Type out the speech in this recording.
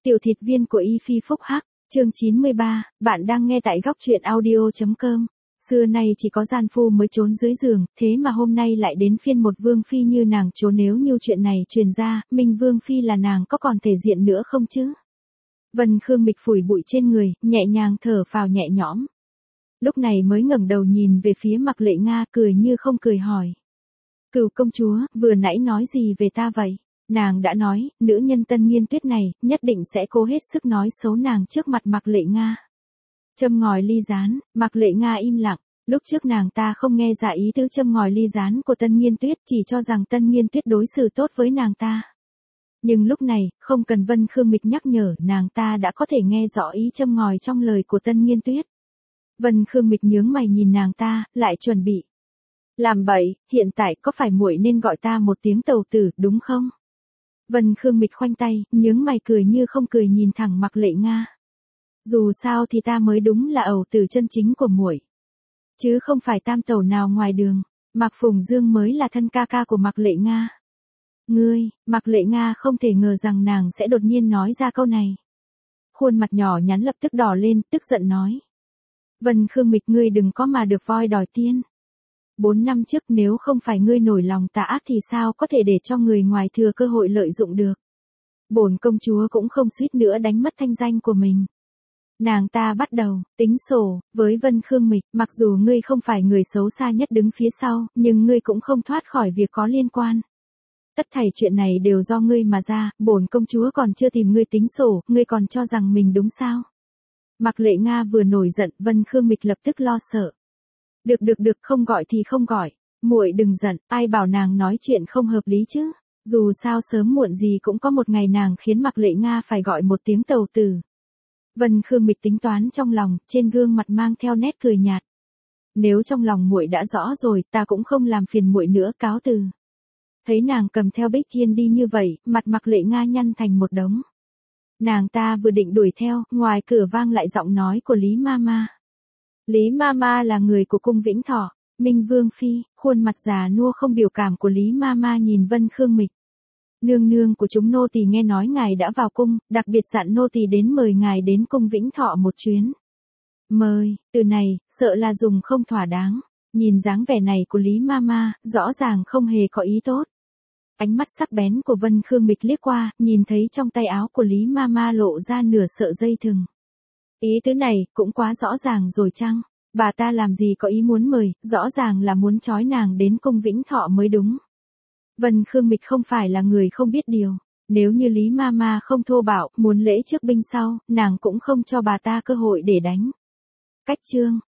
Tiểu thịt viên của Y Phi Phúc Hắc, chương 93, bạn đang nghe tại góc truyện audio.com. Xưa nay chỉ có gian phu mới trốn dưới giường, thế mà hôm nay lại đến phiên một vương phi như nàng trốn. Nếu như chuyện này truyền ra, Minh vương phi là nàng có còn thể diện nữa không chứ? Vân Khương Mịch phủi bụi trên người, nhẹ nhàng thở phào nhẹ nhõm. Lúc này mới ngẩng đầu nhìn về phía Mạc Lệ Nga, cười như không cười hỏi: Cửu công chúa, vừa nãy nói gì về ta vậy? Nàng đã nói, nữ nhân Tân Nghiên Tuyết này, nhất định sẽ cố hết sức nói xấu nàng trước mặt Mạc Lệ Nga. Châm ngòi ly gián, Mạc Lệ Nga im lặng. Lúc trước nàng ta không nghe ra ý tứ châm ngòi ly gián của Tân Nghiên Tuyết, chỉ cho rằng Tân Nghiên Tuyết đối xử tốt với nàng ta. Nhưng lúc này, không cần Vân Khương Mịch nhắc nhở, nàng ta đã có thể nghe rõ ý châm ngòi trong lời của Tân Nghiên Tuyết. Vân Khương Mịch nhướng mày nhìn nàng ta, lại chuẩn bị làm bậy. Hiện tại có phải muội nên gọi ta một tiếng tàu tử, đúng không? Vân Khương Mịch khoanh tay, nhướng mày cười như không cười nhìn thẳng Mạc Lệ Nga. Dù sao thì ta mới đúng là ẩu tử chân chính của muội, chứ không phải tam tẩu nào ngoài đường. Mạc Phùng Dương mới là thân ca ca của Mạc Lệ Nga. Ngươi, Mạc Lệ Nga không thể ngờ rằng nàng sẽ đột nhiên nói ra câu này. Khuôn mặt nhỏ nhắn lập tức đỏ lên, tức giận nói: Vân Khương Mịch, ngươi đừng có mà được voi đòi tiên. 4 năm trước nếu không phải ngươi nổi lòng tà ác thì sao có thể để cho người ngoài thừa cơ hội lợi dụng được. Bổn công chúa cũng không suýt nữa đánh mất thanh danh của mình. Nàng ta bắt đầu tính sổ với Vân Khương Mịch, mặc dù ngươi không phải người xấu xa nhất đứng phía sau, nhưng ngươi cũng không thoát khỏi việc có liên quan. Tất thảy chuyện này đều do ngươi mà ra, bổn công chúa còn chưa tìm ngươi tính sổ, ngươi còn cho rằng mình đúng sao? Mạc Lệ Nga vừa nổi giận, Vân Khương Mịch lập tức lo sợ. Được, không gọi thì không gọi. Muội đừng giận, ai bảo nàng nói chuyện không hợp lý chứ? Dù sao sớm muộn gì cũng có một ngày nàng khiến Mạc Lệ Nga phải gọi một tiếng tàu tử. Vân Khương Mịch tính toán trong lòng, trên gương mặt mang theo nét cười nhạt. Nếu trong lòng muội đã rõ rồi, ta cũng không làm phiền muội nữa, cáo từ. Thấy nàng cầm theo Bích Thiên đi như vậy, mặt Mạc Lệ Nga nhăn thành một đống. Nàng ta vừa định đuổi theo, ngoài cửa vang lại giọng nói của Lý Mama. Lý Mama là người của cung Vĩnh Thọ. Minh vương phi, khuôn mặt già nua không biểu cảm của Lý Mama nhìn Vân Khương Mịch. Nương nương của chúng nô tỳ nghe nói ngài đã vào cung, đặc biệt dặn nô tỳ đến mời ngài đến cung Vĩnh Thọ một chuyến. Mời, từ này, sợ là dùng không thỏa đáng. Nhìn dáng vẻ này của Lý Mama, rõ ràng không hề có ý tốt. Ánh mắt sắc bén của Vân Khương Mịch liếc qua, nhìn thấy trong tay áo của Lý Mama lộ ra nửa sợi dây thừng. Ý tứ này, cũng quá rõ ràng rồi chăng? Bà ta làm gì có ý muốn mời, rõ ràng là muốn trói nàng đến cung Vĩnh Thọ mới đúng. Vân Khương Mịch không phải là người không biết điều. Nếu như Lý Mama không thô bạo, muốn lễ trước binh sau, nàng cũng không cho bà ta cơ hội để đánh. Cách chương,